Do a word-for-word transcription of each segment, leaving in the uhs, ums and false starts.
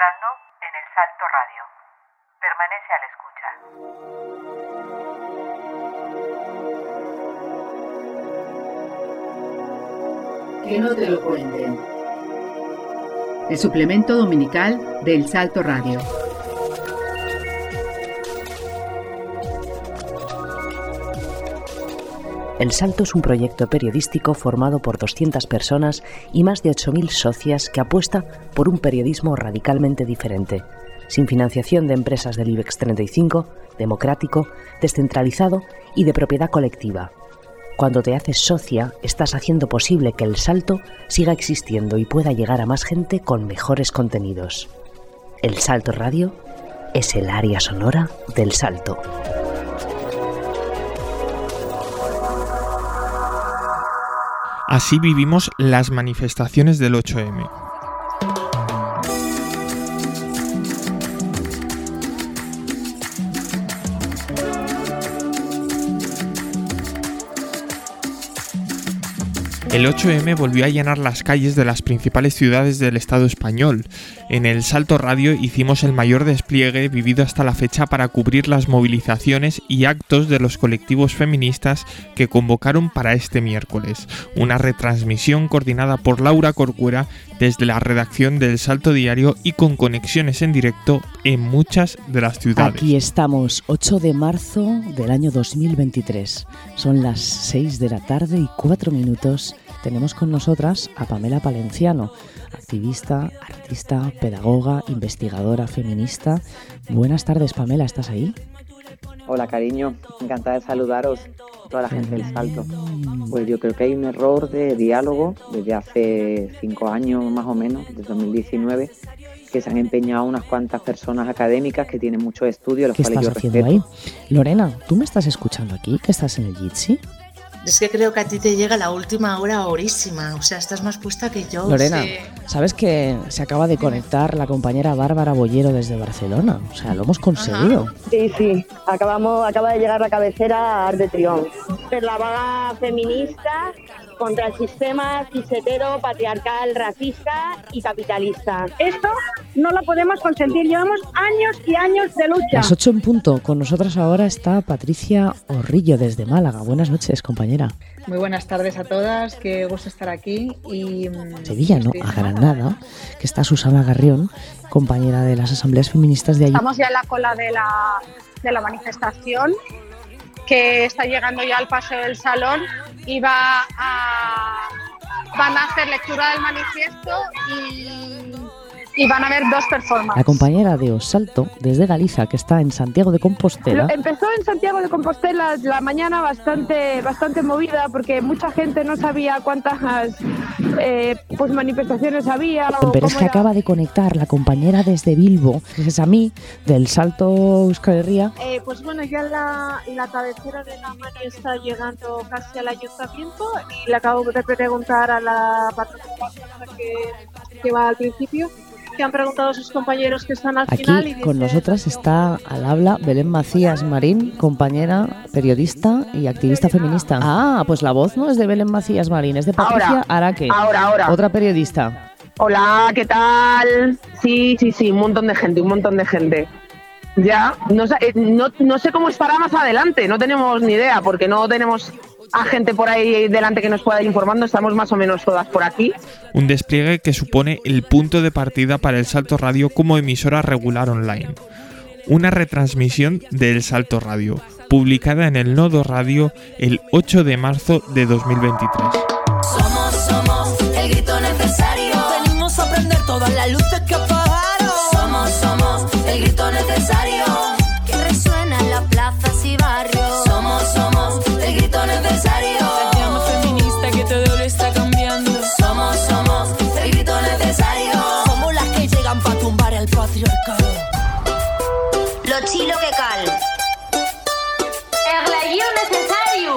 entrando en El Salto Radio. Permanece a la escucha. Que no te lo cuenten. El suplemento dominical de El Salto Radio. El Salto es un proyecto periodístico formado por doscientas personas y más de ocho mil socias que apuesta por un periodismo radicalmente diferente, sin financiación de empresas del IBEX treinta y cinco, democrático, descentralizado y de propiedad colectiva. Cuando te haces socia, estás haciendo posible que El Salto siga existiendo y pueda llegar a más gente con mejores contenidos. El Salto Radio es el área sonora del Salto. Así vivimos las manifestaciones del ocho eme. El ocho eme volvió a llenar las calles de las principales ciudades del Estado español. En El Salto Radio hicimos el mayor despliegue vivido hasta la fecha para cubrir las movilizaciones y actos de los colectivos feministas que convocaron para este miércoles. Una retransmisión coordinada por Laura Corcuera desde la redacción del Salto Diario y con conexiones en directo en muchas de las ciudades. Aquí estamos, ocho de marzo del año dos mil veintitrés. Son las seis de la tarde y cuatro minutos. Tenemos con nosotras a Pamela Palenciano, activista, artista, pedagoga, investigadora, feminista. Buenas tardes, Pamela, ¿estás ahí? Hola, cariño, encantada de saludaros, toda la gente del Salto. Pues yo creo que hay un error de diálogo desde hace cinco años más o menos, desde dos mil diecinueve, que se han empeñado unas cuantas personas académicas que tienen muchos estudios, los ¿Qué cuales yo estás haciendo respeto. ahí? Lorena, ¿tú me estás escuchando aquí? ¿Que estás en el Jitsi? Es que creo que a ti te llega la última hora horísima, o sea, estás más puesta que yo. Lorena, sí. ¿sabes que se acaba de conectar la compañera Bárbara Bollero desde Barcelona? O sea, lo hemos conseguido. Ajá. Sí, sí, acabamos, acaba de llegar la cabecera a Arc de Triunfo. Es la vaga feminista contra el sistema cisetero, patriarcal, racista y capitalista. Esto no lo podemos consentir, llevamos años y años de lucha. Las ocho en punto, con nosotras ahora está Patricia Orrillo desde Málaga. Buenas noches, compañera. Muy buenas tardes a todas, qué gusto estar aquí. Y Sevilla, ¿no? A Granada, que está Susana Garrión, compañera de las asambleas feministas de allí. Estamos ya en la cola de la, de la manifestación, que está llegando ya al Paseo del Salón y va a, van a hacer lectura del manifiesto y, y van a haber dos performances. La compañera de Os Salto, desde Galiza, que está en Santiago de Compostela. Empezó en Santiago de Compostela la mañana bastante bastante movida porque mucha gente no sabía cuántas eh, pues manifestaciones había. O Pero es que era. acaba de conectar la compañera desde Bilbo, que es a mí, del Salto Euskal Herria. Eh, pues bueno, ya la, la cabecera de la mani está llegando casi al ayuntamiento y le acabo de preguntar a la patrona que, que va al principio, que han preguntado a sus compañeros que están al Aquí final. Y con dice, nosotras está al habla Belén Macías Marín, compañera, periodista y activista feminista. Ah, pues la voz no es de Belén Macías Marín, es de Patricia Ahora, Araque, ahora, ahora. otra periodista. Hola, ¿qué tal? Sí, sí, sí, un montón de gente, un montón de gente. Ya, no, sé- eh, no, no sé cómo estará más adelante, no tenemos ni idea, porque no tenemos a gente por ahí delante que nos pueda ir informando, estamos más o menos todas por aquí. Un despliegue que supone el punto de partida para El Salto Radio como emisora regular online. Una retransmisión de El Salto Radio, publicada en el Nodo Radio el ocho de marzo de dos mil veintitrés. Somos, somos el grito necesario. Venimos a prender todas las luces que apagaron. Somos, somos el grito necesario. Que resuena en las plazas y barrios. Somos, somos el grito necesario. La llama feminista que todo lo está cambiando. Somos, somos el grito necesario. Somos las que llegan para tumbar el patriarcado. Lo chilo que cal. El legio necesario.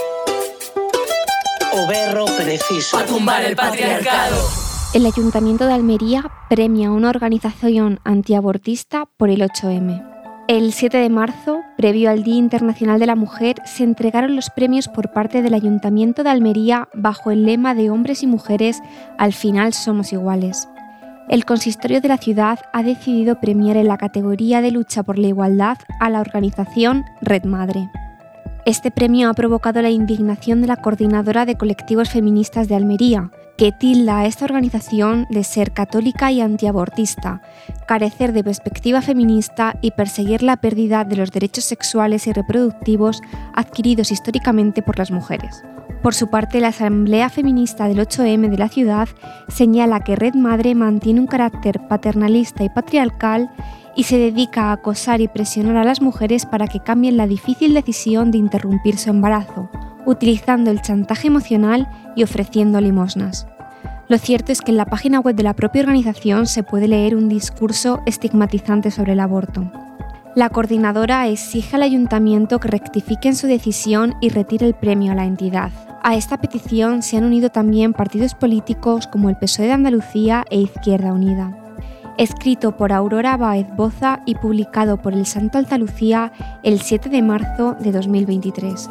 O berro preciso. Para tumbar el patriarcado. El Ayuntamiento de Almería premia a una organización antiabortista por el ocho eme. El siete de marzo, previo al Día Internacional de la Mujer, se entregaron los premios por parte del Ayuntamiento de Almería bajo el lema de Hombres y Mujeres, al final somos iguales. el consistorio de la ciudad ha decidido premiar en la categoría de lucha por la igualdad a la organización Red Madre. Este premio ha provocado la indignación de la coordinadora de colectivos feministas de Almería, que tilda a esta organización de ser católica y antiabortista, carecer de perspectiva feminista y perseguir la pérdida de los derechos sexuales y reproductivos adquiridos históricamente por las mujeres. Por su parte, la Asamblea Feminista del ocho eme de la ciudad señala que Red Madre mantiene un carácter paternalista y patriarcal y se dedica a acosar y presionar a las mujeres para que cambien la difícil decisión de interrumpir su embarazo, utilizando el chantaje emocional y ofreciendo limosnas. Lo cierto es que en la página web de la propia organización se puede leer un discurso estigmatizante sobre el aborto. La coordinadora exige al ayuntamiento que rectifique en su decisión y retire el premio a la entidad. A esta petición se han unido también partidos políticos como el P S O E de Andalucía e Izquierda Unida. Escrito por Aurora Báez Boza y publicado por El Santo Andalucía el siete de marzo de dos mil veintitrés.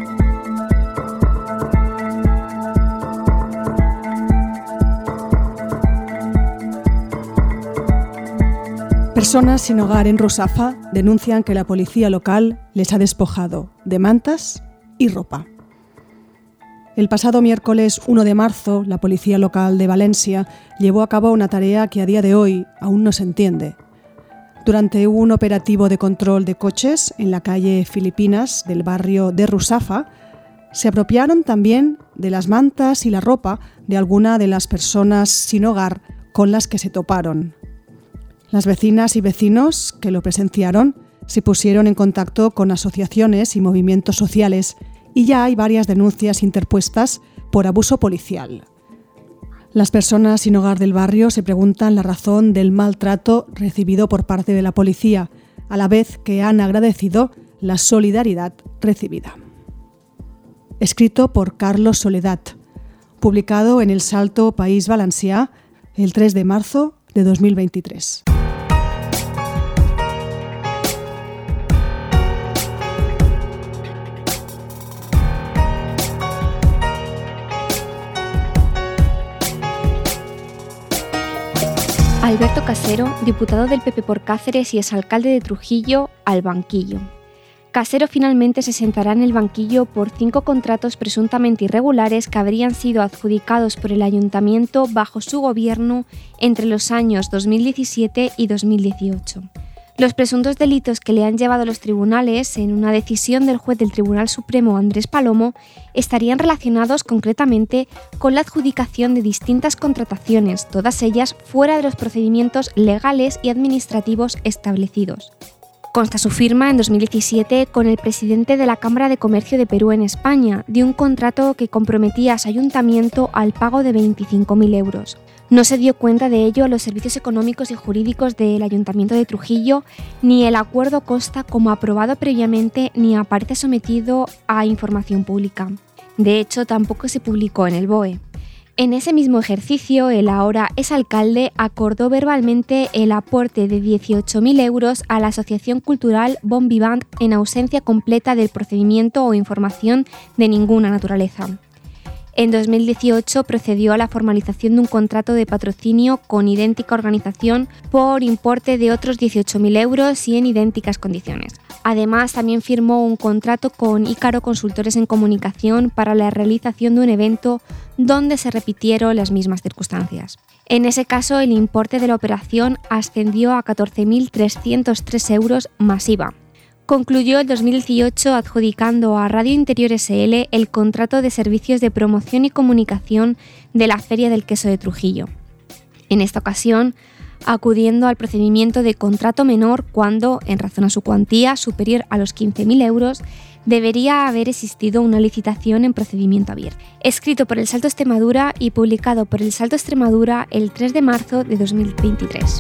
Personas sin hogar en Rusafa denuncian que la policía local les ha despojado de mantas y ropa. El pasado miércoles uno de marzo, la policía local de Valencia llevó a cabo una tarea que a día de hoy aún no se entiende. Durante un operativo de control de coches en la calle Filipinas del barrio de Rusafa, se apropiaron también de las mantas y la ropa de alguna de las personas sin hogar con las que se toparon. Las vecinas y vecinos que lo presenciaron se pusieron en contacto con asociaciones y movimientos sociales y ya hay varias denuncias interpuestas por abuso policial. Las personas sin hogar del barrio se preguntan la razón del maltrato recibido por parte de la policía, a la vez que han agradecido la solidaridad recibida. Escrito por Carlos Soledad, publicado en El Salto País Valencià el tres de marzo de dos mil veintitrés. Alberto Casero, diputado del P P por Cáceres y exalcalde de Trujillo, al banquillo. Casero finalmente se sentará en el banquillo por cinco contratos presuntamente irregulares que habrían sido adjudicados por el ayuntamiento bajo su gobierno entre los años dos mil diecisiete y dos mil dieciocho. Los presuntos delitos que le han llevado a los tribunales, en una decisión del juez del Tribunal Supremo Andrés Palomo, estarían relacionados concretamente con la adjudicación de distintas contrataciones, todas ellas fuera de los procedimientos legales y administrativos establecidos. Consta su firma en dos mil diecisiete con el presidente de la Cámara de Comercio de Perú en España, de un contrato que comprometía a su ayuntamiento al pago de veinticinco mil euros. No se dio cuenta de ello a los servicios económicos y jurídicos del Ayuntamiento de Trujillo, ni el acuerdo consta como aprobado previamente ni aparece sometido a información pública. De hecho, tampoco se publicó en el B O E. En ese mismo ejercicio, el ahora exalcalde acordó verbalmente el aporte de dieciocho mil euros a la Asociación Cultural Bon Vivant en ausencia completa del procedimiento o información de ninguna naturaleza. En dos mil dieciocho procedió a la formalización de un contrato de patrocinio con idéntica organización por importe de otros dieciocho mil euros y en idénticas condiciones. Además, también firmó un contrato con Ícaro Consultores en Comunicación para la realización de un evento donde se repitieron las mismas circunstancias. En ese caso, el importe de la operación ascendió a catorce mil trescientos tres euros más I V A. Concluyó el dos mil dieciocho adjudicando a Radio Interior ese ele el contrato de servicios de promoción y comunicación de la Feria del Queso de Trujillo. En esta ocasión, acudiendo al procedimiento de contrato menor cuando, en razón a su cuantía superior a los quince mil euros, debería haber existido una licitación en procedimiento abierto. Escrito por El Salto Extremadura y publicado por El Salto Extremadura el tres de marzo de dos mil veintitrés.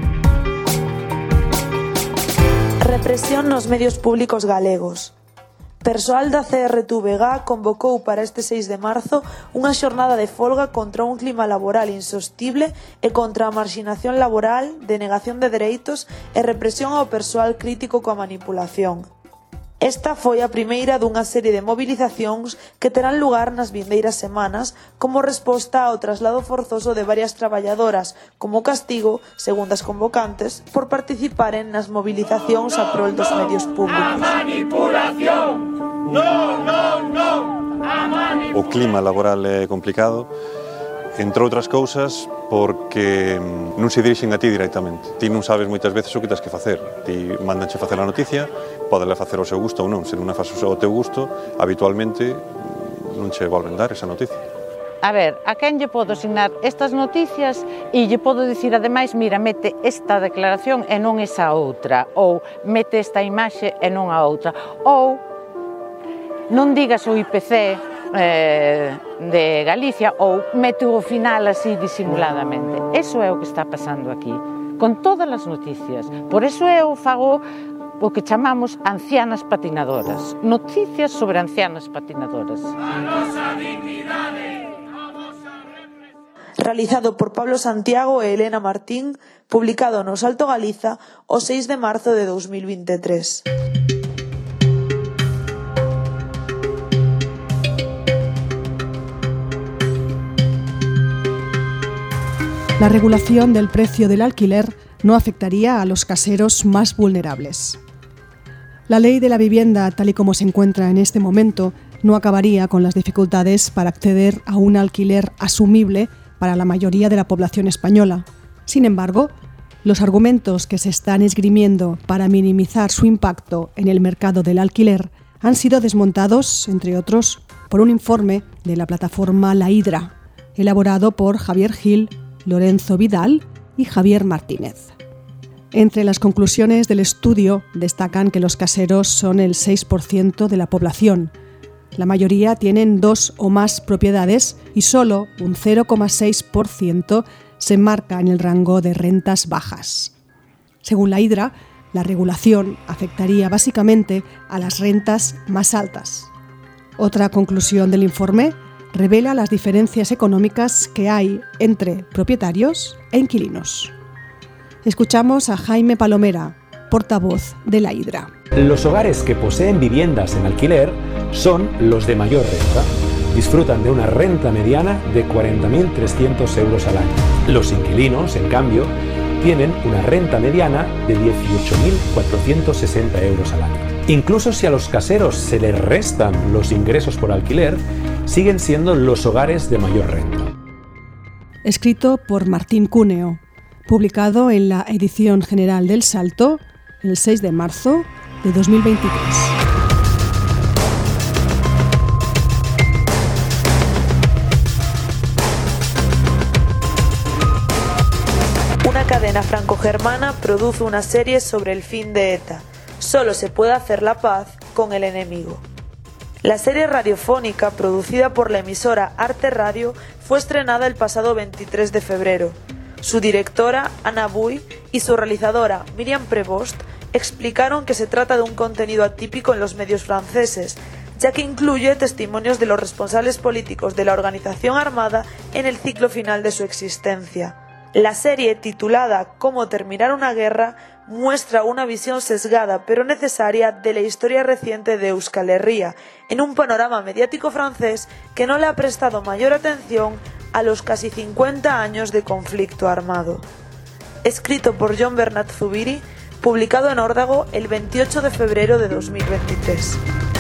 Represión nos medios públicos galegos. Persoal da C R T V G convocou para este seis de marzo unha xornada de folga contra un clima laboral insostible e contra a marxinación laboral, denegación de dereitos e represión ao persoal crítico coa manipulación. Esta foi a primeira dunha serie de mobilizacións que terán lugar nas vindeiras semanas como resposta ao traslado forzoso de varias traballadoras como castigo, segundo as convocantes, por participaren nas movilizacións a prol dos medios públicos. A manipulación! No, no, no! A manipulación! O clima laboral é complicado, entre outras cousas, porque non se dirixen a ti directamente. Ti non sabes moitas veces o que tens que facer. Ti mandanche facer a noticia, podela facer ao seu gusto ou non. Se non a faz ao teu gusto, habitualmente non che volven dar esa noticia. A ver, a quen lle podo asignar estas noticias e lle podo dicir ademais, mira, mete esta declaración e non esa outra, ou mete esta imaxe e non a outra, ou non digas o I P C eh, de Galicia ou mete o final así disimuladamente. Eso é o que está pasando aquí, con todas as noticias. Por eso eu fago o que chamamos ancianas patinadoras, noticias sobre ancianas patinadoras. Realizado por Pablo Santiago e Elena Martín, publicado no Salto Galiza o seis de marzo de dos mil veintitrés. La regulación del precio del alquiler no afectaría a los caseros más vulnerables. La ley de la vivienda, tal y como se encuentra en este momento, no acabaría con las dificultades para acceder a un alquiler asumible para la mayoría de la población española. Sin embargo, los argumentos que se están esgrimiendo para minimizar su impacto en el mercado del alquiler han sido desmontados, entre otros, por un informe de la plataforma La Hidra, elaborado por Javier Gil, Lorenzo Vidal y Javier Martínez. Entre las conclusiones del estudio destacan que los caseros son el seis por ciento de la población. La mayoría tienen dos o más propiedades y solo un cero coma seis por ciento se enmarca en el rango de rentas bajas. Según la Hidra, la regulación afectaría básicamente a las rentas más altas. Otra conclusión del informe revela las diferencias económicas que hay entre propietarios e inquilinos. Escuchamos a Jaime Palomera, portavoz de la Hidra. Los hogares que poseen viviendas en alquiler son los de mayor renta. Disfrutan de una renta mediana de cuarenta mil trescientos euros al año. Los inquilinos, en cambio, tienen una renta mediana de dieciocho mil cuatrocientos sesenta euros al año. Incluso si a los caseros se les restan los ingresos por alquiler, siguen siendo los hogares de mayor renta. Escrito por Martín Cúneo, publicado en la edición general del Salto el seis de marzo de dos mil veintitrés. Una cadena franco-germana produce una serie sobre el fin de ETA. Solo se puede hacer la paz con el enemigo. La serie radiofónica, producida por la emisora Arte Radio, fue estrenada el pasado veintitrés de febrero. Su directora, Anna Bui, y su realizadora, Miriam Prevost, explicaron que se trata de un contenido atípico en los medios franceses, ya que incluye testimonios de los responsables políticos de la organización armada en el ciclo final de su existencia. La serie, titulada Cómo terminar una guerra, muestra una visión sesgada pero necesaria de la historia reciente de Euskal Herria, en un panorama mediático francés que no le ha prestado mayor atención a los casi cincuenta años de conflicto armado. Escrito por John Bernat Zubiri, publicado en Órdago el veintiocho de febrero de dos mil veintitrés.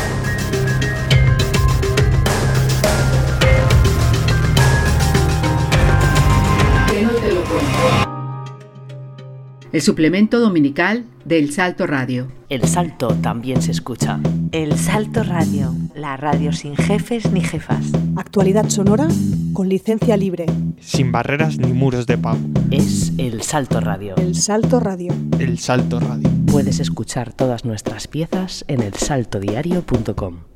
El suplemento dominical del Salto Radio. El Salto también se escucha. El Salto Radio, la radio sin jefes ni jefas. Actualidad sonora con licencia libre. Sin barreras ni muros de pago. Es El Salto Radio. El Salto Radio. El Salto Radio. Puedes escuchar todas nuestras piezas en el salto diario punto com.